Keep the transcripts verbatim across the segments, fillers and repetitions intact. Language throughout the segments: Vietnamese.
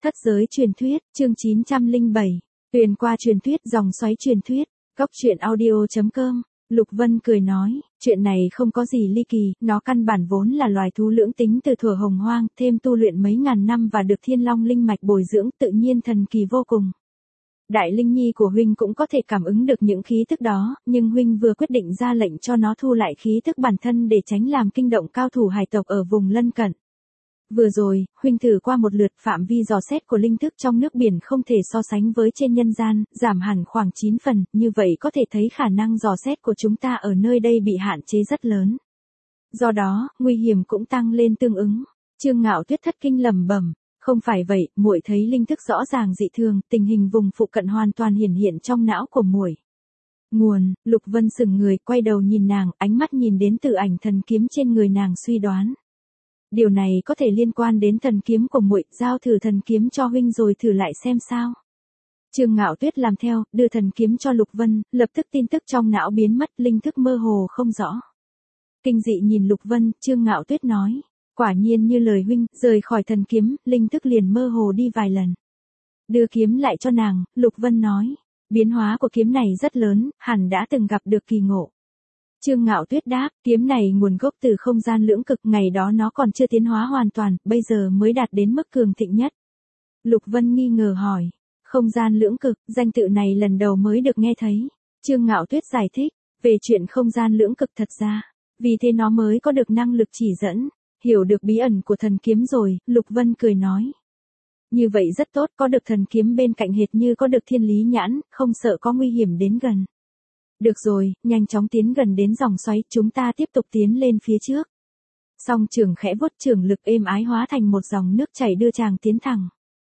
Thất giới truyền thuyết, chương chín trăm lẻ bảy. Tuyền qua truyền thuyết, dòng xoáy truyền thuyết. Góc truyện audio chấm com. Lục Vân cười nói, chuyện này không có gì ly kỳ, nó căn bản vốn là loài thú lưỡng tính từ thuở hồng hoang, thêm tu luyện mấy ngàn năm và được thiên long linh mạch bồi dưỡng, tự nhiên thần kỳ vô cùng. Đại linh nhi của huynh cũng có thể cảm ứng được những khí tức đó, nhưng huynh vừa quyết định ra lệnh cho nó thu lại khí tức bản thân để tránh làm kinh động cao thủ hải tộc ở vùng lân cận. Vừa rồi, huynh thử qua một lượt, phạm vi dò xét của linh thức trong nước biển không thể so sánh với trên nhân gian, giảm hẳn khoảng chín phần, như vậy có thể thấy khả năng dò xét của chúng ta ở nơi đây bị hạn chế rất lớn. Do đó, nguy hiểm cũng tăng lên tương ứng. Trương Ngạo Tuyết thất kinh lẩm bẩm, không phải vậy, muội thấy linh thức rõ ràng dị thường, tình hình vùng phụ cận hoàn toàn hiển hiện trong não của muội. Nguồn, Lục Vân sững người, quay đầu nhìn nàng, ánh mắt nhìn đến từ ảnh thần kiếm trên người nàng, suy đoán. Điều này có thể liên quan đến thần kiếm của muội, giao thử thần kiếm cho huynh rồi thử lại xem sao. Trương Ngạo Tuyết làm theo, đưa thần kiếm cho Lục Vân, lập tức tin tức trong não biến mất, linh thức mơ hồ không rõ. Kinh dị nhìn Lục Vân, Trương Ngạo Tuyết nói, quả nhiên như lời huynh, rời khỏi thần kiếm, linh thức liền mơ hồ đi vài lần. Đưa kiếm lại cho nàng, Lục Vân nói, biến hóa của kiếm này rất lớn, hẳn đã từng gặp được kỳ ngộ. Trương Ngạo Tuyết đáp, kiếm này nguồn gốc từ không gian lưỡng cực, ngày đó nó còn chưa tiến hóa hoàn toàn, bây giờ mới đạt đến mức cường thịnh nhất. Lục Vân nghi ngờ hỏi, không gian lưỡng cực, danh tự này lần đầu mới được nghe thấy. Trương Ngạo Tuyết giải thích, về chuyện không gian lưỡng cực thật ra, vì thế nó mới có được năng lực chỉ dẫn, hiểu được bí ẩn của thần kiếm rồi, Lục Vân cười nói. Như vậy rất tốt, có được thần kiếm bên cạnh hệt như có được thiên lý nhãn, không sợ có nguy hiểm đến gần. Được rồi, nhanh chóng tiến gần đến dòng xoáy, chúng ta tiếp tục tiến lên phía trước. Song trường khẽ vuốt, trường lực êm ái hóa thành một dòng nước chảy đưa chàng tiến thẳng.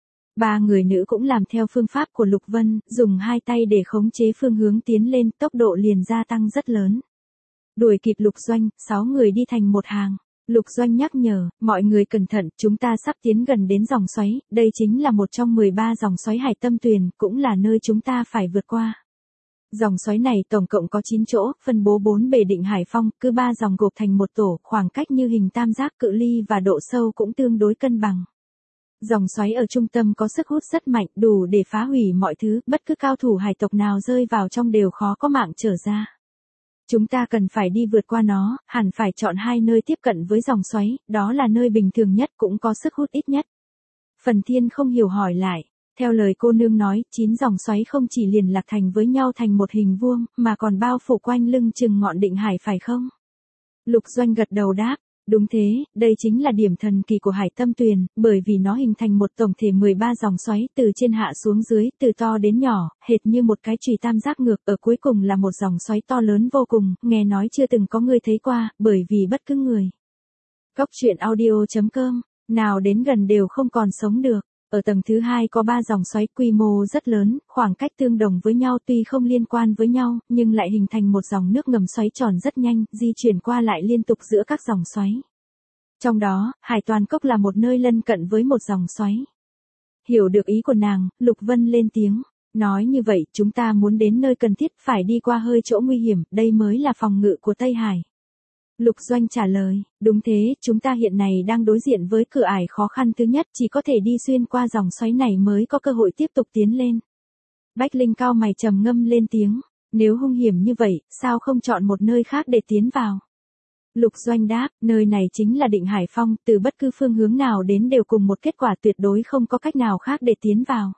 Ba người nữ cũng làm theo phương pháp của Lục Vân, dùng hai tay để khống chế phương hướng tiến lên, tốc độ liền gia tăng rất lớn. Đuổi kịp Lục Doanh, sáu người đi thành một hàng. Lục Doanh nhắc nhở, mọi người cẩn thận, chúng ta sắp tiến gần đến dòng xoáy, đây chính là một trong mười ba dòng xoáy Hải Tâm Tuyền, cũng là nơi chúng ta phải vượt qua. Dòng xoáy này tổng cộng có chín chỗ, phân bố bốn bề định hải phong, cứ ba dòng gộp thành một tổ, khoảng cách như hình tam giác, cự ly và độ sâu cũng tương đối cân bằng. Dòng xoáy ở trung tâm có sức hút rất mạnh, đủ để phá hủy mọi thứ, bất cứ cao thủ hải tộc nào rơi vào trong đều khó có mạng trở ra. Chúng ta cần phải đi vượt qua nó, hẳn phải chọn hai nơi tiếp cận với dòng xoáy, đó là nơi bình thường nhất cũng có sức hút ít nhất. Phần Thiên không hiểu hỏi lại. Theo lời cô nương nói, chín dòng xoáy không chỉ liền lạc thành với nhau thành một hình vuông, mà còn bao phủ quanh lưng chừng ngọn định hải phải không? Lục Doanh gật đầu đáp, đúng thế, đây chính là điểm thần kỳ của Hải Tâm Tuyền, bởi vì nó hình thành một tổng thể mười ba dòng xoáy, từ trên hạ xuống dưới, từ to đến nhỏ, hệt như một cái chùy tam giác ngược, ở cuối cùng là một dòng xoáy to lớn vô cùng, nghe nói chưa từng có người thấy qua, bởi vì bất cứ người. Góc truyện audio chấm com, nào đến gần đều không còn sống được. Ở tầng thứ hai có ba dòng xoáy quy mô rất lớn, khoảng cách tương đồng với nhau tuy không liên quan với nhau, nhưng lại hình thành một dòng nước ngầm xoáy tròn rất nhanh, di chuyển qua lại liên tục giữa các dòng xoáy. Trong đó, Hải Toàn Cốc là một nơi lân cận với một dòng xoáy. Hiểu được ý của nàng, Lục Vân lên tiếng, nói như vậy, chúng ta muốn đến nơi cần thiết phải đi qua hơi chỗ nguy hiểm, đây mới là phòng ngự của Tây Hải. Lục Doanh trả lời, đúng thế, chúng ta hiện nay đang đối diện với cửa ải khó khăn thứ nhất, chỉ có thể đi xuyên qua dòng xoáy này mới có cơ hội tiếp tục tiến lên. Bách Linh cao mày trầm ngâm lên tiếng, nếu hung hiểm như vậy, sao không chọn một nơi khác để tiến vào? Lục Doanh đáp, nơi này chính là Định Hải Phong, từ bất cứ phương hướng nào đến đều cùng một kết quả, tuyệt đối không có cách nào khác để tiến vào.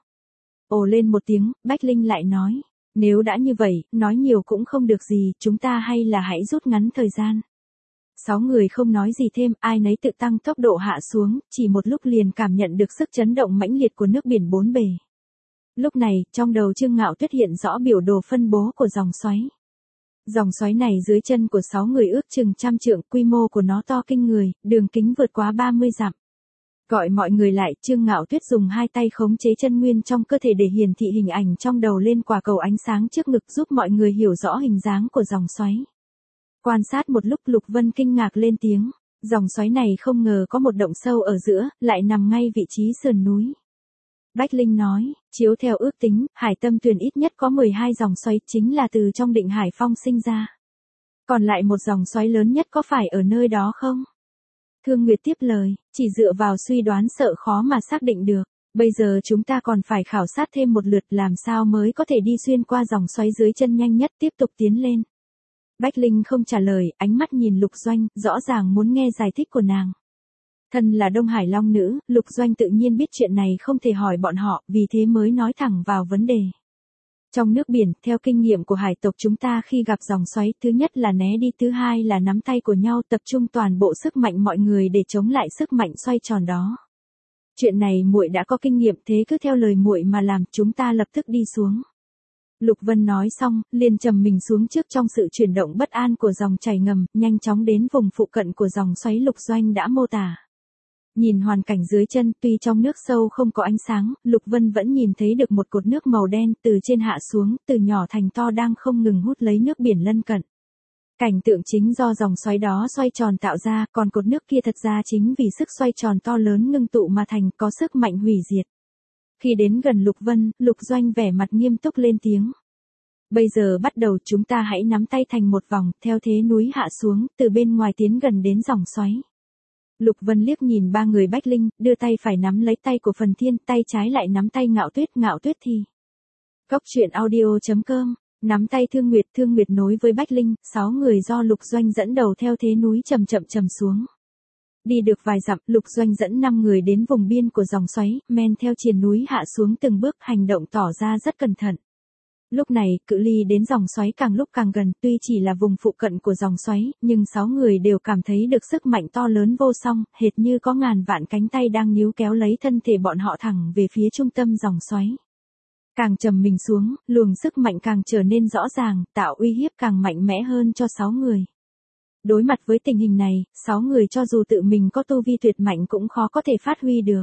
Ồ lên một tiếng, Bách Linh lại nói, nếu đã như vậy, nói nhiều cũng không được gì, chúng ta hay là hãy rút ngắn thời gian. Sáu người không nói gì thêm, ai nấy tự tăng tốc độ hạ xuống, chỉ một lúc liền cảm nhận được sức chấn động mãnh liệt của nước biển bốn bề. Lúc này, trong đầu Trương Ngạo Tuyết hiện rõ biểu đồ phân bố của dòng xoáy. Dòng xoáy này dưới chân của sáu người ước chừng trăm trượng, quy mô của nó to kinh người, đường kính vượt quá ba mươi dặm. Gọi mọi người lại, Trương Ngạo Tuyết dùng hai tay khống chế chân nguyên trong cơ thể để hiển thị hình ảnh trong đầu lên quả cầu ánh sáng trước ngực, giúp mọi người hiểu rõ hình dáng của dòng xoáy. Quan sát một lúc, Lục Vân kinh ngạc lên tiếng, dòng xoáy này không ngờ có một động sâu ở giữa, lại nằm ngay vị trí sườn núi. Bách Linh nói, chiếu theo ước tính, Hải Tâm Tuyền ít nhất có mười hai dòng xoáy, chính là từ trong Định Hải Phong sinh ra. Còn lại một dòng xoáy lớn nhất có phải ở nơi đó không? Thương Nguyệt tiếp lời, chỉ dựa vào suy đoán sợ khó mà xác định được. Bây giờ chúng ta còn phải khảo sát thêm một lượt làm sao mới có thể đi xuyên qua dòng xoáy dưới chân nhanh nhất tiếp tục tiến lên. Bách Linh không trả lời, ánh mắt nhìn Lục Doanh, rõ ràng muốn nghe giải thích của nàng. Thân là Đông Hải Long nữ, Lục Doanh tự nhiên biết chuyện này không thể hỏi bọn họ, vì thế mới nói thẳng vào vấn đề. Trong nước biển, theo kinh nghiệm của hải tộc chúng ta khi gặp dòng xoáy, thứ nhất là né đi, thứ hai là nắm tay của nhau tập trung toàn bộ sức mạnh mọi người để chống lại sức mạnh xoay tròn đó. Chuyện này muội đã có kinh nghiệm, thế cứ theo lời muội mà làm, chúng ta lập tức đi xuống. Lục Vân nói xong, liền trầm mình xuống trước trong sự chuyển động bất an của dòng chảy ngầm, nhanh chóng đến vùng phụ cận của dòng xoáy Lục Doanh đã mô tả. Nhìn hoàn cảnh dưới chân, tuy trong nước sâu không có ánh sáng, Lục Vân vẫn nhìn thấy được một cột nước màu đen từ trên hạ xuống, từ nhỏ thành to đang không ngừng hút lấy nước biển lân cận. Cảnh tượng chính do dòng xoáy đó xoay tròn tạo ra, còn cột nước kia thật ra chính vì sức xoay tròn to lớn ngưng tụ mà thành, có sức mạnh hủy diệt. Khi đến gần Lục Vân, Lục Doanh vẻ mặt nghiêm túc lên tiếng. Bây giờ bắt đầu chúng ta hãy nắm tay thành một vòng, theo thế núi hạ xuống, từ bên ngoài tiến gần đến dòng xoáy. Lục Vân liếc nhìn ba người Bách Linh, đưa tay phải nắm lấy tay của Phần Thiên, tay trái lại nắm tay Ngạo Tuyết, Ngạo Tuyết thì. Cốc truyện audio chấm com, nắm tay Thương Nguyệt, Thương Nguyệt nối với Bách Linh, sáu người do Lục Doanh dẫn đầu theo thế núi chậm chậm chậm xuống. Đi được vài dặm, Lục Doanh dẫn năm người đến vùng biên của dòng xoáy, men theo triền núi hạ xuống từng bước, hành động tỏ ra rất cẩn thận. Lúc này, cự ly đến dòng xoáy càng lúc càng gần, tuy chỉ là vùng phụ cận của dòng xoáy, nhưng sáu người đều cảm thấy được sức mạnh to lớn vô song, hệt như có ngàn vạn cánh tay đang níu kéo lấy thân thể bọn họ thẳng về phía trung tâm dòng xoáy. Càng trầm mình xuống, luồng sức mạnh càng trở nên rõ ràng, tạo uy hiếp càng mạnh mẽ hơn cho sáu người. Đối mặt với tình hình này, sáu người cho dù tự mình có tu vi tuyệt mạnh cũng khó có thể phát huy được.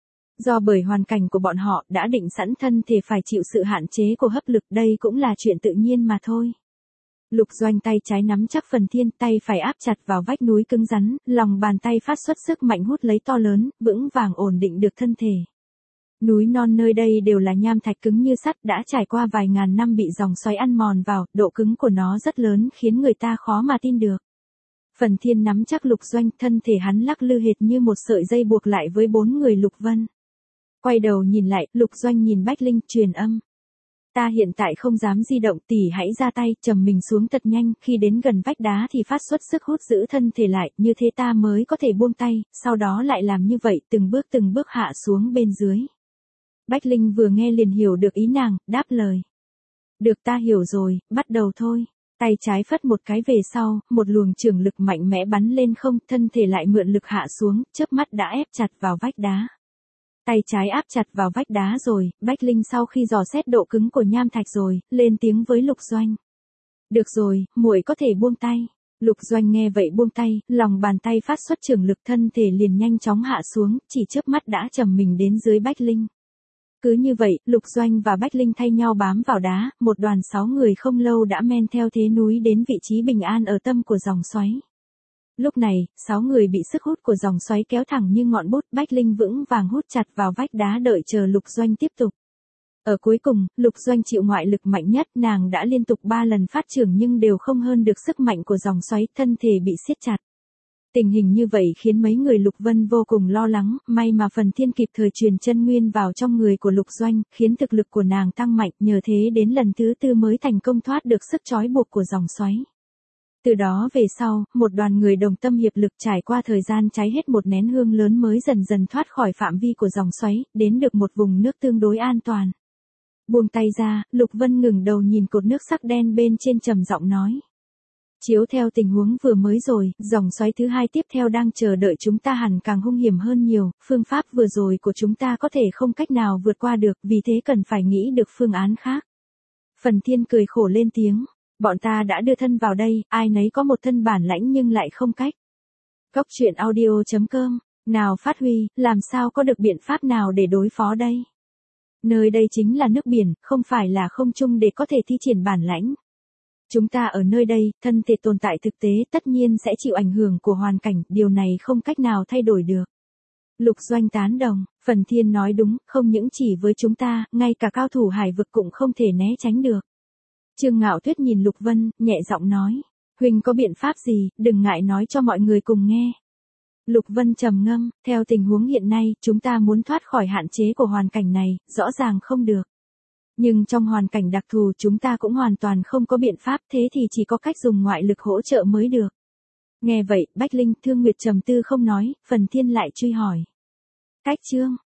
Do bởi hoàn cảnh của bọn họ đã định sẵn thân thể phải chịu sự hạn chế của hấp lực, đây cũng là chuyện tự nhiên mà thôi. Lục Doanh tay trái nắm chắc Phần Thiên, tay phải áp chặt vào vách núi cứng rắn, lòng bàn tay phát xuất sức mạnh hút lấy to lớn, vững vàng ổn định được thân thể. Núi non nơi đây đều là nham thạch cứng như sắt, đã trải qua vài ngàn năm bị dòng xoáy ăn mòn vào, độ cứng của nó rất lớn khiến người ta khó mà tin được. Phần Thiên nắm chắc Lục Doanh, thân thể hắn lắc lư hệt như một sợi dây buộc lại với bốn người Lục Vân. Quay đầu nhìn lại, Lục Doanh nhìn Bách Linh, truyền âm. Ta hiện tại không dám di động, tỷ hãy ra tay, trầm mình xuống thật nhanh, khi đến gần vách đá thì phát xuất sức hút giữ thân thể lại, như thế ta mới có thể buông tay, sau đó lại làm như vậy, từng bước từng bước hạ xuống bên dưới. Bách Linh vừa nghe liền hiểu được ý nàng, đáp lời. Được, ta hiểu rồi, bắt đầu thôi. Tay trái phất một cái về sau, một luồng trường lực mạnh mẽ bắn lên không, thân thể lại mượn lực hạ xuống, chớp mắt đã ép chặt vào vách đá. Tay trái áp chặt vào vách đá rồi, Bách Linh sau khi dò xét độ cứng của nham thạch rồi, lên tiếng với Lục Doanh. Được rồi, muội có thể buông tay. Lục Doanh nghe vậy buông tay, lòng bàn tay phát xuất trường lực, thân thể liền nhanh chóng hạ xuống, chỉ chớp mắt đã trầm mình đến dưới Bách Linh. Cứ như vậy, Lục Doanh và Bách Linh thay nhau bám vào đá, một đoàn sáu người không lâu đã men theo thế núi đến vị trí bình an ở tâm của dòng xoáy. Lúc này, sáu người bị sức hút của dòng xoáy kéo thẳng như ngọn bút, Bách Linh vững vàng hút chặt vào vách đá đợi chờ Lục Doanh tiếp tục. Ở cuối cùng, Lục Doanh chịu ngoại lực mạnh nhất, nàng đã liên tục ba lần phát trưởng nhưng đều không hơn được sức mạnh của dòng xoáy, thân thể bị siết chặt. Tình hình như vậy khiến mấy người Lục Vân vô cùng lo lắng, may mà Phần Thiên kịp thời truyền chân nguyên vào trong người của Lục Doanh, khiến thực lực của nàng tăng mạnh, nhờ thế đến lần thứ tư mới thành công thoát được sức trói buộc của dòng xoáy. Từ đó về sau, một đoàn người đồng tâm hiệp lực trải qua thời gian cháy hết một nén hương lớn mới dần dần thoát khỏi phạm vi của dòng xoáy, đến được một vùng nước tương đối an toàn. Buông tay ra, Lục Vân ngừng đầu nhìn cột nước sắc đen bên trên trầm giọng nói. Chiếu theo tình huống vừa mới rồi, dòng xoáy thứ hai tiếp theo đang chờ đợi chúng ta hẳn càng hung hiểm hơn nhiều, phương pháp vừa rồi của chúng ta có thể không cách nào vượt qua được, vì thế cần phải nghĩ được phương án khác. Phần Thiên cười khổ lên tiếng. Bọn ta đã đưa thân vào đây, ai nấy có một thân bản lãnh nhưng lại không cách. Cốc truyện audio chấm com, nào phát huy, làm sao có được biện pháp nào để đối phó đây? Nơi đây chính là nước biển, không phải là không trung để có thể thi triển bản lãnh. Chúng ta ở nơi đây, thân thể tồn tại thực tế tất nhiên sẽ chịu ảnh hưởng của hoàn cảnh, điều này không cách nào thay đổi được. Lục Doanh tán đồng, Phần Thiên nói đúng, không những chỉ với chúng ta, ngay cả cao thủ hải vực cũng không thể né tránh được. Trương Ngạo Tuyết nhìn Lục Vân, nhẹ giọng nói, huynh có biện pháp gì, đừng ngại nói cho mọi người cùng nghe. Lục Vân trầm ngâm, theo tình huống hiện nay, chúng ta muốn thoát khỏi hạn chế của hoàn cảnh này, rõ ràng không được. Nhưng trong hoàn cảnh đặc thù chúng ta cũng hoàn toàn không có biện pháp, thế thì chỉ có cách dùng ngoại lực hỗ trợ mới được. Nghe vậy, Bách Linh, Thương Nguyệt trầm tư không nói, Phần Thiên lại truy hỏi. Cách chương